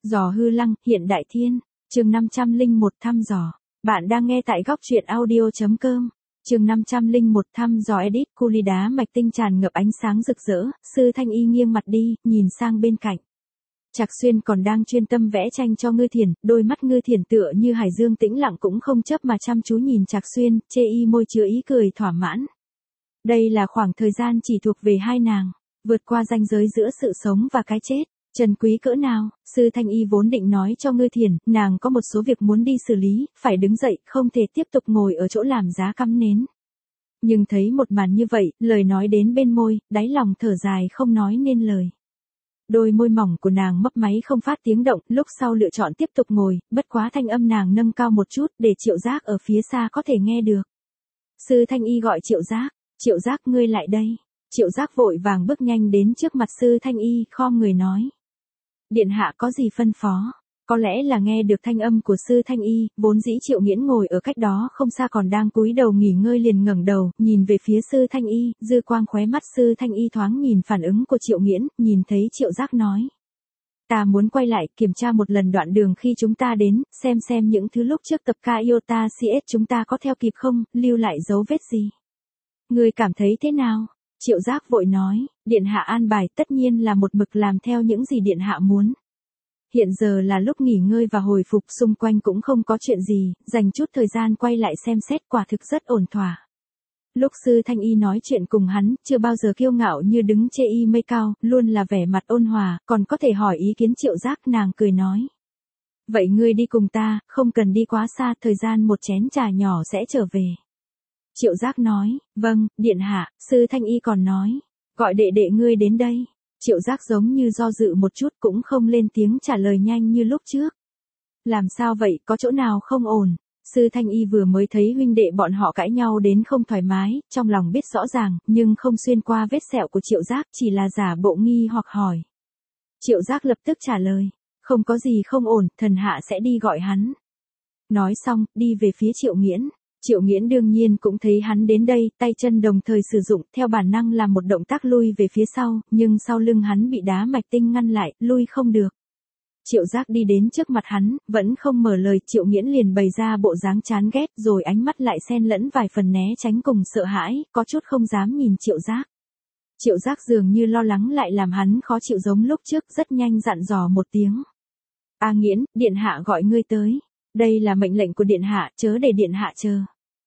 Dò hư lăng, hiện đại thiên. Chương 501 thăm dò. Bạn đang nghe tại góc truyện audio.com. Chương 501 thăm dò edit culi đá mạch tinh tràn ngập ánh sáng rực rỡ, Sư Thanh Y nghiêng mặt đi, nhìn sang bên cạnh. Trạc Xuyên còn đang chuyên tâm vẽ tranh cho Ngư Thiển, đôi mắt Ngư Thiển tựa như hải dương tĩnh lặng cũng không chớp mà chăm chú nhìn Trạc Xuyên, chê y môi chứa ý cười thỏa mãn. Đây là khoảng thời gian chỉ thuộc về hai nàng, vượt qua ranh giới giữa sự sống và cái chết. Trần quý cỡ nào, Sư Thanh Y vốn định nói cho Ngư Thiển, nàng có một số việc muốn đi xử lý, phải đứng dậy, không thể tiếp tục ngồi ở chỗ làm giá cắm nến. Nhưng thấy một màn như vậy, lời nói đến bên môi, đáy lòng thở dài không nói nên lời. Đôi môi mỏng của nàng mấp máy không phát tiếng động, lúc sau lựa chọn tiếp tục ngồi, bất quá thanh âm nàng nâng cao một chút để Triệu Giác ở phía xa có thể nghe được. Sư Thanh Y gọi Triệu Giác, Triệu Giác ngươi lại đây. Triệu Giác vội vàng bước nhanh đến trước mặt Sư Thanh Y, khom người nói. Điện hạ có gì phân phó? Có lẽ là nghe được thanh âm của Sư Thanh Y, vốn dĩ Triệu Nghiễn ngồi ở cách đó không xa còn đang cúi đầu nghỉ ngơi liền ngẩng đầu, nhìn về phía Sư Thanh Y, dư quang khóe mắt Sư Thanh Y thoáng nhìn phản ứng của Triệu Nghiễn, nhìn thấy Triệu Giác nói. Ta muốn quay lại, kiểm tra một lần đoạn đường khi chúng ta đến, xem những thứ lúc trước tập ca Iota CS chúng ta có theo kịp không, lưu lại dấu vết gì. Người cảm thấy thế nào? Triệu Giác vội nói, điện hạ an bài tất nhiên là một mực làm theo những gì điện hạ muốn. Hiện giờ là lúc nghỉ ngơi và hồi phục, xung quanh cũng không có chuyện gì, dành chút thời gian quay lại xem xét quả thực rất ổn thỏa. Lúc Sư Thanh Y nói chuyện cùng hắn, chưa bao giờ kiêu ngạo như đứng chê y mây cao, luôn là vẻ mặt ôn hòa, còn có thể hỏi ý kiến Triệu Giác, nàng cười nói. Vậy ngươi đi cùng ta, không cần đi quá xa, thời gian một chén trà nhỏ sẽ trở về. Triệu Giác nói, vâng, điện hạ. Sư Thanh Y còn nói, gọi đệ đệ ngươi đến đây. Triệu Giác giống như do dự một chút cũng không lên tiếng trả lời nhanh như lúc trước. Làm sao vậy, có chỗ nào không ổn? Sư Thanh Y vừa mới thấy huynh đệ bọn họ cãi nhau đến không thoải mái, trong lòng biết rõ ràng, nhưng không xuyên qua vết sẹo của Triệu Giác, chỉ là giả bộ nghi hoặc hỏi. Triệu Giác lập tức trả lời, không có gì không ổn, thần hạ sẽ đi gọi hắn. Nói xong, đi về phía Triệu Nghiễn. Triệu Nghiễn đương nhiên cũng thấy hắn đến đây, tay chân đồng thời sử dụng, theo bản năng làm một động tác lui về phía sau, nhưng sau lưng hắn bị đá mạch tinh ngăn lại, lui không được. Triệu Giác đi đến trước mặt hắn, vẫn không mở lời, Triệu Nghiễn liền bày ra bộ dáng chán ghét, rồi ánh mắt lại xen lẫn vài phần né tránh cùng sợ hãi, có chút không dám nhìn Triệu Giác. Triệu Giác dường như lo lắng lại làm hắn khó chịu giống lúc trước, rất nhanh dặn dò một tiếng. A Nghiễn, điện hạ gọi ngươi tới. Đây là mệnh lệnh của điện hạ, chớ để điện hạ chờ.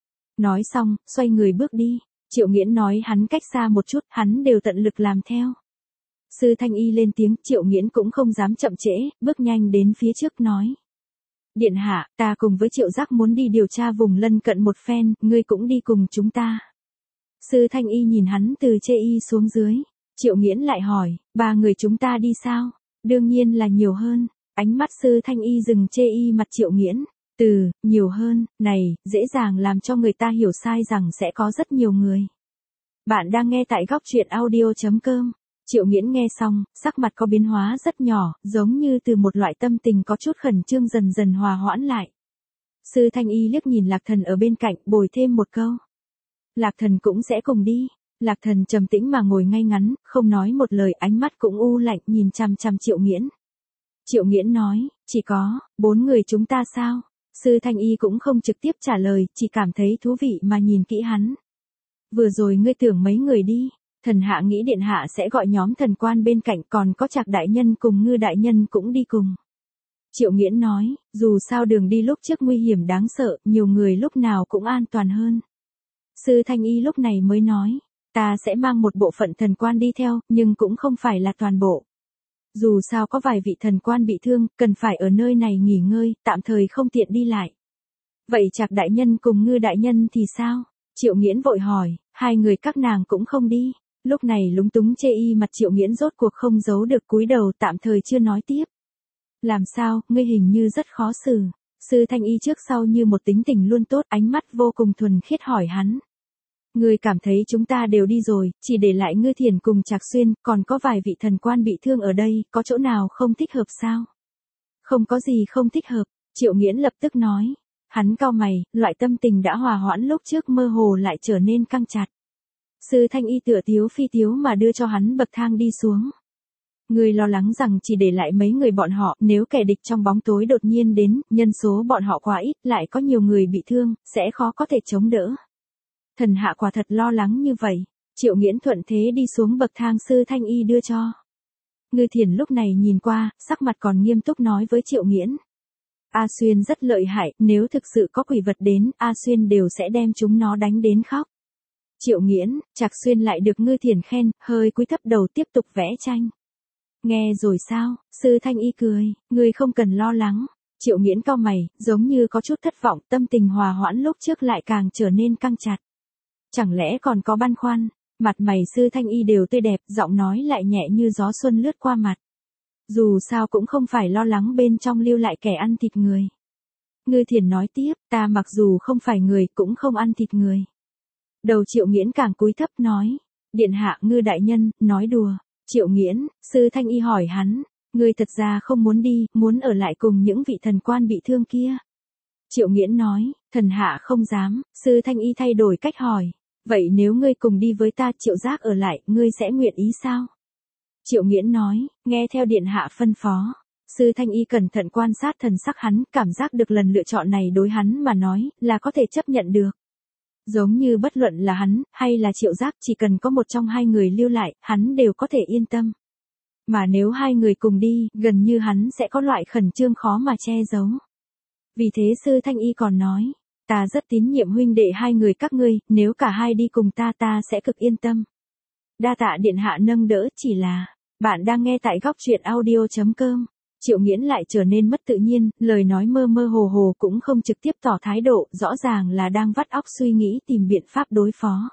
Nói xong, xoay người bước đi. Triệu Nghiễn nói hắn cách xa một chút, hắn đều tận lực làm theo. Sư Thanh Y lên tiếng, Triệu Nghiễn cũng không dám chậm trễ, bước nhanh đến phía trước nói. Điện hạ, ta cùng với Triệu Giác muốn đi điều tra vùng lân cận một phen, ngươi cũng đi cùng chúng ta. Sư Thanh Y nhìn hắn từ chê y xuống dưới. Triệu Nghiễn lại hỏi, ba người chúng ta đi sao? Đương nhiên là nhiều hơn. Ánh mắt Sư Thanh Y dừng chê y mặt Triệu Nghiễn. Nhiều hơn, này, dễ dàng làm cho người ta hiểu sai rằng sẽ có rất nhiều người. Bạn đang nghe tại góc truyện audio.com. Triệu Nghiễn nghe xong, sắc mặt có biến hóa rất nhỏ, giống như từ một loại tâm tình có chút khẩn trương dần dần hòa hoãn lại. Sư Thanh Y liếc nhìn Lạc Thần ở bên cạnh, bồi thêm một câu. Lạc Thần cũng sẽ cùng đi. Lạc Thần trầm tĩnh mà ngồi ngay ngắn, không nói một lời, ánh mắt cũng u lạnh nhìn chằm chằm Triệu Nghiễn. Triệu Nghiễn nói, chỉ có 4 người chúng ta sao? Sư Thanh Y cũng không trực tiếp trả lời, chỉ cảm thấy thú vị mà nhìn kỹ hắn. Vừa rồi ngươi tưởng mấy người đi, thần hạ nghĩ điện hạ sẽ gọi nhóm thần quan bên cạnh, còn có Trạc đại nhân cùng Ngư đại nhân cũng đi cùng. Triệu Nghiễn nói, dù sao đường đi lúc trước nguy hiểm đáng sợ, nhiều người lúc nào cũng an toàn hơn. Sư Thanh Y lúc này mới nói, ta sẽ mang một bộ phận thần quan đi theo, nhưng cũng không phải là toàn bộ. Dù sao có vài vị thần quan bị thương, cần phải ở nơi này nghỉ ngơi, tạm thời không tiện đi lại. Vậy Trạc đại nhân cùng Ngư đại nhân thì sao? Triệu Nghiễn vội hỏi, hai người các nàng cũng không đi. Lúc này lúng túng chê y mặt Triệu Nghiễn rốt cuộc không giấu được cúi đầu, tạm thời chưa nói tiếp. Làm sao, ngươi hình như rất khó xử. Sư Thanh Y trước sau như một tính tình luôn tốt, ánh mắt vô cùng thuần khiết hỏi hắn. Ngươi cảm thấy chúng ta đều đi rồi, chỉ để lại Ngư Thiển cùng Trạc Xuyên, còn có vài vị thần quan bị thương ở đây, có chỗ nào không thích hợp sao? Không có gì không thích hợp, Triệu Nghiễn lập tức nói. Hắn cau mày, loại tâm tình đã hòa hoãn lúc trước mơ hồ lại trở nên căng chặt. Sư Thanh Y tựa tiếu phi tiếu mà đưa cho hắn bậc thang đi xuống. Ngươi lo lắng rằng chỉ để lại mấy người bọn họ, nếu kẻ địch trong bóng tối đột nhiên đến, nhân số bọn họ quá ít, lại có nhiều người bị thương, sẽ khó có thể chống đỡ. Thần hạ quả thật lo lắng như vậy. Triệu Nghiễn thuận thế đi xuống bậc thang Sư Thanh Y đưa cho. Ngư Thiền lúc này nhìn qua, sắc mặt còn nghiêm túc nói với Triệu Nghiễn. A Xuyên rất lợi hại, nếu thực sự có quỷ vật đến, A Xuyên đều sẽ đem chúng nó đánh đến khóc. Triệu Nghiễn, Trạc Xuyên lại được Ngư Thiền khen, hơi cúi thấp đầu tiếp tục vẽ tranh. Nghe rồi sao, Sư Thanh Y cười, ngươi không cần lo lắng. Triệu Nghiễn cau mày, giống như có chút thất vọng, tâm tình hòa hoãn lúc trước lại càng trở nên căng chặt. Chẳng lẽ còn có băn khoăn? Mặt mày Sư Thanh Y đều tươi đẹp, giọng nói lại nhẹ như gió xuân lướt qua mặt. Dù sao cũng không phải lo lắng bên trong lưu lại kẻ ăn thịt người. Ngư Thiền nói tiếp, ta mặc dù không phải người, cũng không ăn thịt người. Đầu Triệu Nghiễn càng cúi thấp nói, điện hạ Ngư đại nhân, nói đùa. Triệu Nghiễn, Sư Thanh Y hỏi hắn, ngươi thật ra không muốn đi, muốn ở lại cùng những vị thần quan bị thương kia. Triệu Nghiễn nói, thần hạ không dám. Sư Thanh Y thay đổi cách hỏi, vậy nếu ngươi cùng đi với ta, Triệu Giác ở lại, ngươi sẽ nguyện ý sao? Triệu Nghiễn nói, nghe theo điện hạ phân phó. Sư Thanh Y cẩn thận quan sát thần sắc hắn, cảm giác được lần lựa chọn này đối hắn mà nói, là có thể chấp nhận được. Giống như bất luận là hắn, hay là Triệu Giác, chỉ cần có một trong hai người lưu lại, hắn đều có thể yên tâm. Mà nếu hai người cùng đi, gần như hắn sẽ có loại khẩn trương khó mà che giấu. Vì thế Sư Thanh Y còn nói, ta rất tín nhiệm huynh đệ hai người các ngươi, nếu cả hai đi cùng ta sẽ cực yên tâm. Đa tạ điện hạ nâng đỡ, chỉ là, bạn đang nghe tại góc truyện audio.com. Triệu Nghiễn lại trở nên mất tự nhiên, lời nói mơ mơ hồ hồ cũng không trực tiếp tỏ thái độ, rõ ràng là đang vắt óc suy nghĩ tìm biện pháp đối phó.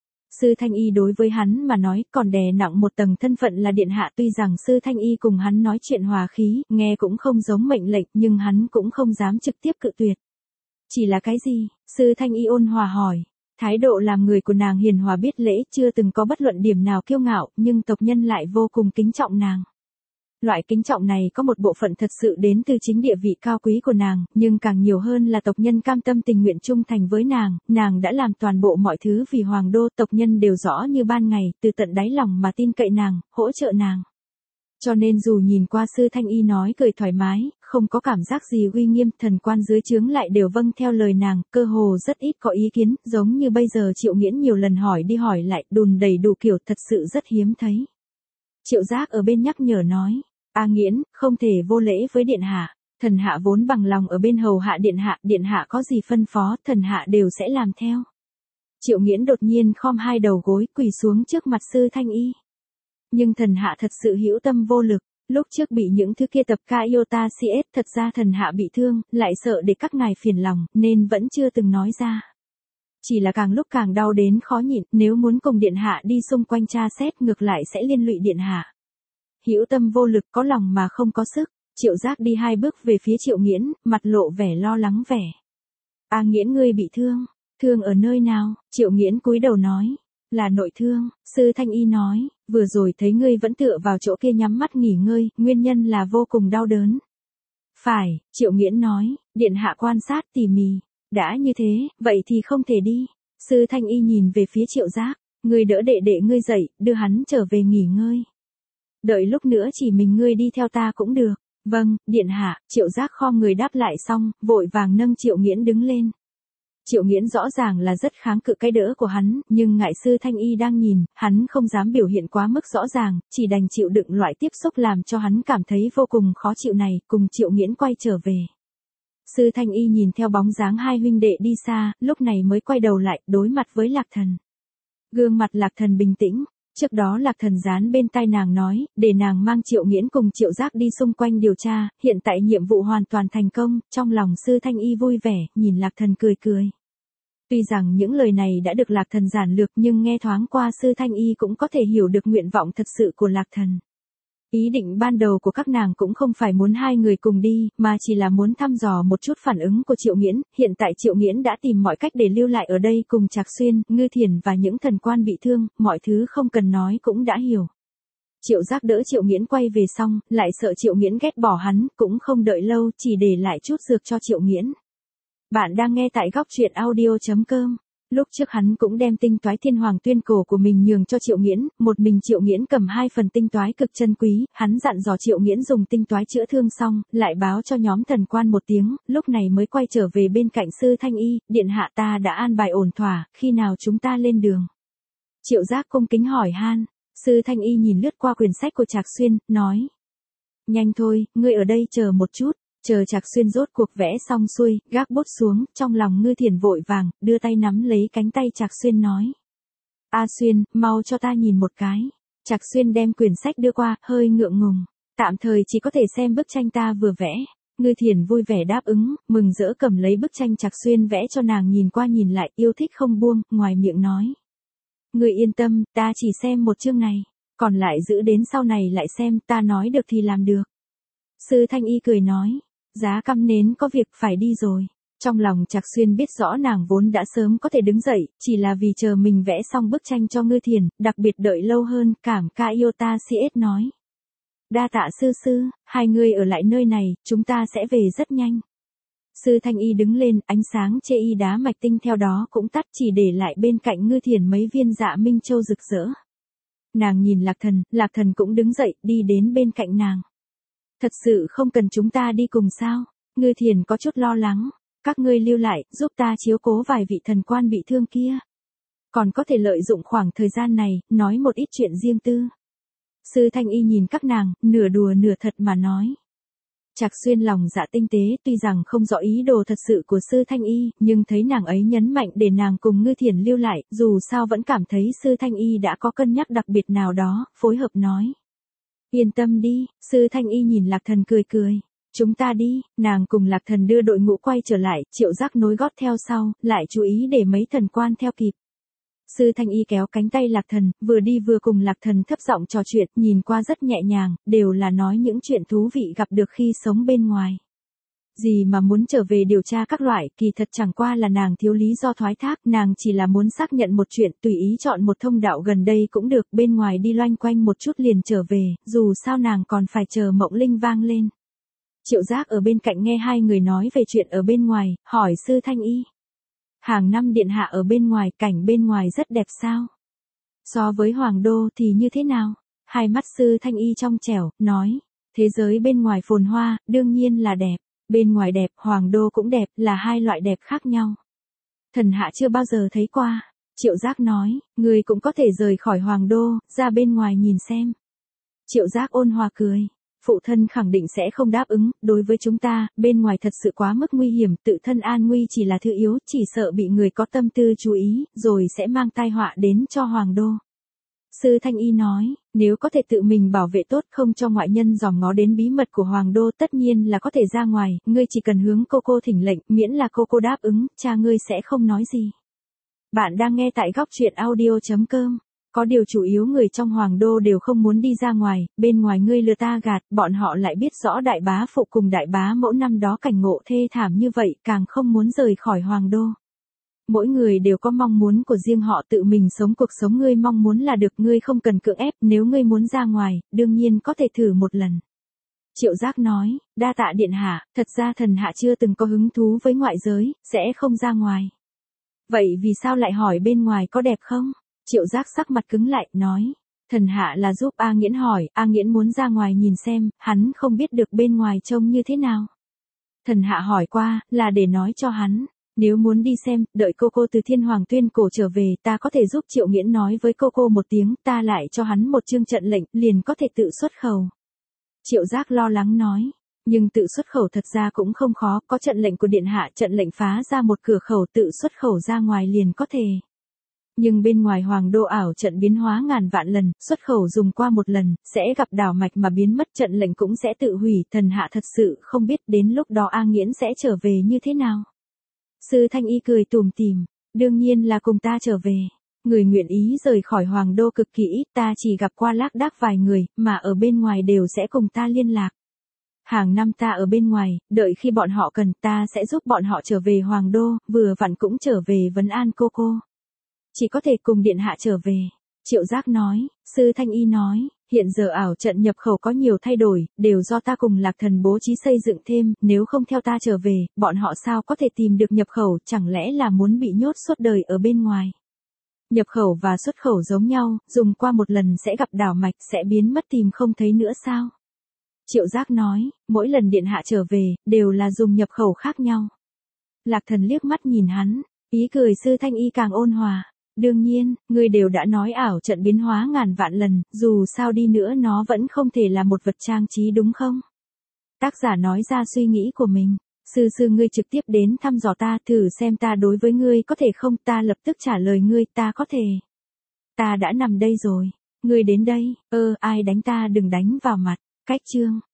Sư Thanh Y đối với hắn mà nói còn đè nặng một tầng thân phận là điện hạ, tuy rằng Sư Thanh Y cùng hắn nói chuyện hòa khí, nghe cũng không giống mệnh lệnh, nhưng hắn cũng không dám trực tiếp cự tuyệt. Chỉ là cái gì? Sư Thanh Y ôn hòa hỏi. Thái độ làm người của nàng hiền hòa biết lễ, chưa từng có bất luận điểm nào kiêu ngạo, nhưng tộc nhân lại vô cùng kính trọng nàng. Loại kính trọng này có một bộ phận thật sự đến từ chính địa vị cao quý của nàng, nhưng càng nhiều hơn là tộc nhân cam tâm tình nguyện trung thành với nàng đã làm toàn bộ mọi thứ vì hoàng đô, tộc nhân đều rõ như ban ngày, từ tận đáy lòng mà tin cậy nàng, hỗ trợ nàng. Cho nên dù nhìn qua Sư Thanh Y nói cười thoải mái, không có cảm giác gì uy nghiêm, thần quan dưới trướng lại đều vâng theo lời nàng, cơ hồ rất ít có ý kiến, giống như bây giờ Triệu Nghiễn nhiều lần hỏi đi hỏi lại, đùn đầy đủ kiểu, thật sự rất hiếm thấy. Triệu Giác ở bên nhắc nhở nói, A Nghiễn, không thể vô lễ với điện hạ, thần hạ vốn bằng lòng ở bên hầu hạ điện hạ có gì phân phó, thần hạ đều sẽ làm theo. Triệu Nghiễn đột nhiên khom hai đầu gối, quỳ xuống trước mặt Sư Thanh Y. Nhưng thần hạ thật sự hữu tâm vô lực, lúc trước bị những thứ kia tập ca iota CS, thật ra thần hạ bị thương, lại sợ để các ngài phiền lòng, nên vẫn chưa từng nói ra. Chỉ là càng lúc càng đau đến khó nhịn, nếu muốn cùng điện hạ đi xung quanh tra xét ngược lại sẽ liên lụy điện hạ. Hữu tâm vô lực, có lòng mà không có sức. Triệu Giác đi hai bước về phía Triệu Nghiễn, mặt lộ vẻ lo lắng vẻ. A Nghiễn, ngươi bị thương. Thương ở nơi nào? Triệu Nghiễn cúi đầu nói. Là nội thương. Sư Thanh Y nói, vừa rồi thấy ngươi vẫn tựa vào chỗ kia nhắm mắt nghỉ ngơi, nguyên nhân là vô cùng đau đớn. Phải, Triệu Nghiễn nói, điện hạ quan sát tỉ mỉ. Đã như thế, vậy thì không thể đi. Sư Thanh Y nhìn về phía Triệu Giác, ngươi đỡ đệ đệ ngươi dậy, đưa hắn trở về nghỉ ngơi. Đợi lúc nữa chỉ mình ngươi đi theo ta cũng được. Vâng, điện hạ. Triệu Giác khom người đáp lại xong, vội vàng nâng Triệu Nghiễn đứng lên. Triệu Nghiễn rõ ràng là rất kháng cự cái đỡ của hắn, nhưng ngại Sư Thanh Y đang nhìn, hắn không dám biểu hiện quá mức rõ ràng, chỉ đành chịu đựng loại tiếp xúc làm cho hắn cảm thấy vô cùng khó chịu này, cùng Triệu Nghiễn quay trở về. Sư Thanh Y nhìn theo bóng dáng hai huynh đệ đi xa, lúc này mới quay đầu lại, đối mặt với Lạc Thần. Gương mặt Lạc Thần bình tĩnh. Trước đó Lạc Thần dán bên tai nàng nói, để nàng mang Triệu Nghiễn cùng Triệu Giác đi xung quanh điều tra, hiện tại nhiệm vụ hoàn toàn thành công, trong lòng Sư Thanh Y vui vẻ, nhìn Lạc Thần cười cười. Tuy rằng những lời này đã được Lạc Thần giản lược nhưng nghe thoáng qua Sư Thanh Y cũng có thể hiểu được nguyện vọng thật sự của Lạc Thần. Ý định ban đầu của các nàng cũng không phải muốn hai người cùng đi, mà chỉ là muốn thăm dò một chút phản ứng của Triệu Nghiễn, hiện tại Triệu Nghiễn đã tìm mọi cách để lưu lại ở đây cùng Trạc Xuyên, Ngư Thiền và những thần quan bị thương, mọi thứ không cần nói cũng đã hiểu. Triệu Giác đỡ Triệu Nghiễn quay về xong, lại sợ Triệu Nghiễn ghét bỏ hắn, cũng không đợi lâu, chỉ để lại chút dược cho Triệu Nghiễn. Bạn đang nghe tại góc truyện audio.com. Lúc trước hắn cũng đem tinh toái thiên hoàng tuyên cổ của mình nhường cho Triệu Nghiễn, một mình Triệu Nghiễn cầm 2 phần tinh toái cực chân quý, hắn dặn dò Triệu Nghiễn dùng tinh toái chữa thương xong, lại báo cho nhóm thần quan một tiếng, lúc này mới quay trở về bên cạnh Sư Thanh Y, điện hạ ta đã an bài ổn thỏa, khi nào chúng ta lên đường. Triệu Giác cung kính hỏi han, Sư Thanh Y nhìn lướt qua quyển sách của Trạc Xuyên, nói. Nhanh thôi, ngươi ở đây chờ một chút. Chờ Trạc Xuyên rốt cuộc vẽ xong xuôi, gác bút xuống, trong lòng Ngư Thiền vội vàng, đưa tay nắm lấy cánh tay Trạc Xuyên nói. A Xuyên, mau cho ta nhìn một cái. Trạc Xuyên đem quyển sách đưa qua, hơi ngượng ngùng. Tạm thời chỉ có thể xem bức tranh ta vừa vẽ. Ngư Thiền vui vẻ đáp ứng, mừng rỡ cầm lấy bức tranh Trạc Xuyên vẽ cho nàng nhìn qua nhìn lại, yêu thích không buông, ngoài miệng nói. Ngươi yên tâm, ta chỉ xem một chương này. Còn lại giữ đến sau này lại xem, ta nói được thì làm được. Sư Thanh Y cười nói. Giá căm nến có việc phải đi rồi. Trong lòng Trạc Xuyên biết rõ nàng vốn đã sớm có thể đứng dậy, chỉ là vì chờ mình vẽ xong bức tranh cho Ngư Thiền, đặc biệt đợi lâu hơn, cảm ca Iota CS nói. Đa tạ sư sư, hai người ở lại nơi này, chúng ta sẽ về rất nhanh. Sư Thanh Y đứng lên, ánh sáng chê y đá mạch tinh theo đó cũng tắt, chỉ để lại bên cạnh Ngư Thiền mấy viên dạ minh châu rực rỡ. Nàng nhìn Lạc Thần cũng đứng dậy, đi đến bên cạnh nàng. Thật sự không cần chúng ta đi cùng sao? Ngư Thiền có chút lo lắng. Các ngươi lưu lại, giúp ta chiếu cố vài vị thần quan bị thương kia. Còn có thể lợi dụng khoảng thời gian này, nói một ít chuyện riêng tư. Sư Thanh Y nhìn các nàng, nửa đùa nửa thật mà nói. Trạc Xuyên lòng dạ tinh tế, tuy rằng không rõ ý đồ thật sự của Sư Thanh Y, nhưng thấy nàng ấy nhấn mạnh để nàng cùng Ngư Thiền lưu lại, dù sao vẫn cảm thấy Sư Thanh Y đã có cân nhắc đặc biệt nào đó, phối hợp nói. Yên tâm đi, Sư Thanh Y nhìn Lạc Thần cười cười. Chúng ta đi, nàng cùng Lạc Thần đưa đội ngũ quay trở lại, Triệu Giác nối gót theo sau, lại chú ý để mấy thần quan theo kịp. Sư Thanh Y kéo cánh tay Lạc Thần, vừa đi vừa cùng Lạc Thần thấp giọng trò chuyện, nhìn qua rất nhẹ nhàng, đều là nói những chuyện thú vị gặp được khi sống bên ngoài. Gì mà muốn trở về điều tra các loại, kỳ thật chẳng qua là nàng thiếu lý do thoái thác, nàng chỉ là muốn xác nhận một chuyện, tùy ý chọn một thông đạo gần đây cũng được, bên ngoài đi loanh quanh một chút liền trở về, dù sao nàng còn phải chờ Mộng Linh vang lên. Triệu Giác ở bên cạnh nghe hai người nói về chuyện ở bên ngoài, hỏi Sư Thanh Y. Hàng năm điện hạ ở bên ngoài, cảnh bên ngoài rất đẹp sao? So với Hoàng Đô thì như thế nào? Hai mắt Sư Thanh Y trong trẻo, nói, thế giới bên ngoài phồn hoa, đương nhiên là đẹp. Bên ngoài đẹp, Hoàng Đô cũng đẹp, là hai loại đẹp khác nhau. Thần hạ chưa bao giờ thấy qua. Triệu Giác nói, người cũng có thể rời khỏi Hoàng Đô, ra bên ngoài nhìn xem. Triệu Giác ôn hòa cười. Phụ thân khẳng định sẽ không đáp ứng, đối với chúng ta, bên ngoài thật sự quá mức nguy hiểm, tự thân an nguy chỉ là thứ yếu, chỉ sợ bị người có tâm tư chú ý, rồi sẽ mang tai họa đến cho Hoàng Đô. Sư Thanh Y nói, nếu có thể tự mình bảo vệ tốt không cho ngoại nhân dòm ngó đến bí mật của Hoàng Đô tất nhiên là có thể ra ngoài, ngươi chỉ cần hướng cô thỉnh lệnh, miễn là cô đáp ứng, cha ngươi sẽ không nói gì. Bạn đang nghe tại góc truyện audio.com. Có điều chủ yếu người trong Hoàng Đô đều không muốn đi ra ngoài, bên ngoài ngươi lừa ta gạt, bọn họ lại biết rõ đại bá phụ cùng đại bá mẫu năm đó cảnh ngộ thê thảm như vậy, càng không muốn rời khỏi Hoàng Đô. Mỗi người đều có mong muốn của riêng họ tự mình sống cuộc sống ngươi mong muốn là được, ngươi không cần cưỡng ép, nếu ngươi muốn ra ngoài, đương nhiên có thể thử một lần. Triệu Giác nói, đa tạ điện hạ, thật ra thần hạ chưa từng có hứng thú với ngoại giới, sẽ không ra ngoài. Vậy vì sao lại hỏi bên ngoài có đẹp không? Triệu Giác sắc mặt cứng lại, nói, thần hạ là giúp A Nghiễn hỏi, A Nghiễn muốn ra ngoài nhìn xem, hắn không biết được bên ngoài trông như thế nào. Thần hạ hỏi qua, là để nói cho hắn, nếu muốn đi xem, đợi cô từ Thiên Hoàng tuyên cổ trở về, ta có thể giúp Triệu Nghiễn nói với cô một tiếng, ta lại cho hắn một chương trận lệnh, liền có thể tự xuất khẩu. Triệu Giác lo lắng nói, nhưng tự xuất khẩu thật ra cũng không khó, có trận lệnh của điện hạ, trận lệnh phá ra một cửa khẩu tự xuất khẩu ra ngoài liền có thể. Nhưng bên ngoài Hoàng Đô ảo trận biến hóa ngàn vạn lần, xuất khẩu dùng qua một lần, sẽ gặp đảo mạch mà biến mất, trận lệnh cũng sẽ tự hủy, thần hạ thật sự không biết đến lúc đó A Nghiễn sẽ trở về như thế nào. Sư Thanh Y cười tủm tỉm, đương nhiên là cùng ta trở về. Người nguyện ý rời khỏi Hoàng Đô cực kỳ ít, ta chỉ gặp qua lác đác vài người, mà ở bên ngoài đều sẽ cùng ta liên lạc. Hàng năm ta ở bên ngoài, đợi khi bọn họ cần ta sẽ giúp bọn họ trở về Hoàng Đô, vừa vặn cũng trở về vấn an cô. Chỉ có thể cùng điện hạ trở về. Triệu Giác nói, Sư Thanh Y nói, Hiện giờ ảo trận nhập khẩu có nhiều thay đổi, đều do ta cùng Lạc Thần bố trí xây dựng thêm, nếu không theo ta trở về, bọn họ sao có thể tìm được nhập khẩu, chẳng lẽ là muốn bị nhốt suốt đời ở bên ngoài. Nhập khẩu và xuất khẩu giống nhau, dùng qua một lần sẽ gặp đảo mạch, sẽ biến mất tìm không thấy nữa sao? Triệu Giác nói, mỗi lần điện hạ trở về, đều là dùng nhập khẩu khác nhau. Lạc Thần liếc mắt nhìn hắn, ý cười Sư Thanh Y càng ôn hòa. Đương nhiên, ngươi đều đã nói ảo trận biến hóa ngàn vạn lần, dù sao đi nữa nó vẫn không thể là một vật trang trí đúng không? Tác giả nói ra suy nghĩ của mình. Sư ngươi trực tiếp đến thăm dò ta, thử xem ta đối với ngươi có thể không, ta lập tức trả lời ngươi, ta có thể. Ta đã nằm đây rồi. Ngươi đến đây, ai đánh ta đừng đánh vào mặt. Cách chương.